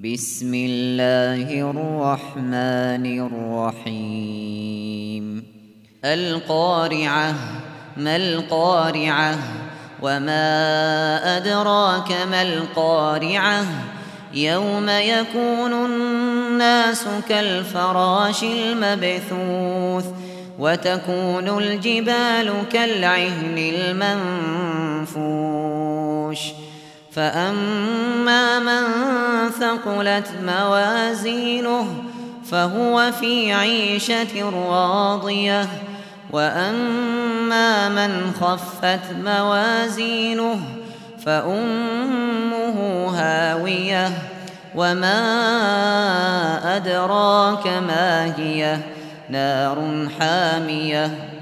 بسم الله الرحمن الرحيم القارعة ما القارعة وما أدراك ما القارعة يوم يكون الناس كالفراش المبثوث وتكون الجبال كالعهن المنفوش فأما من ثقلت موازينه فهو في عيشة راضية وأما من خفت موازينه فأمه هاوية وما أدراك ما هي نار حامية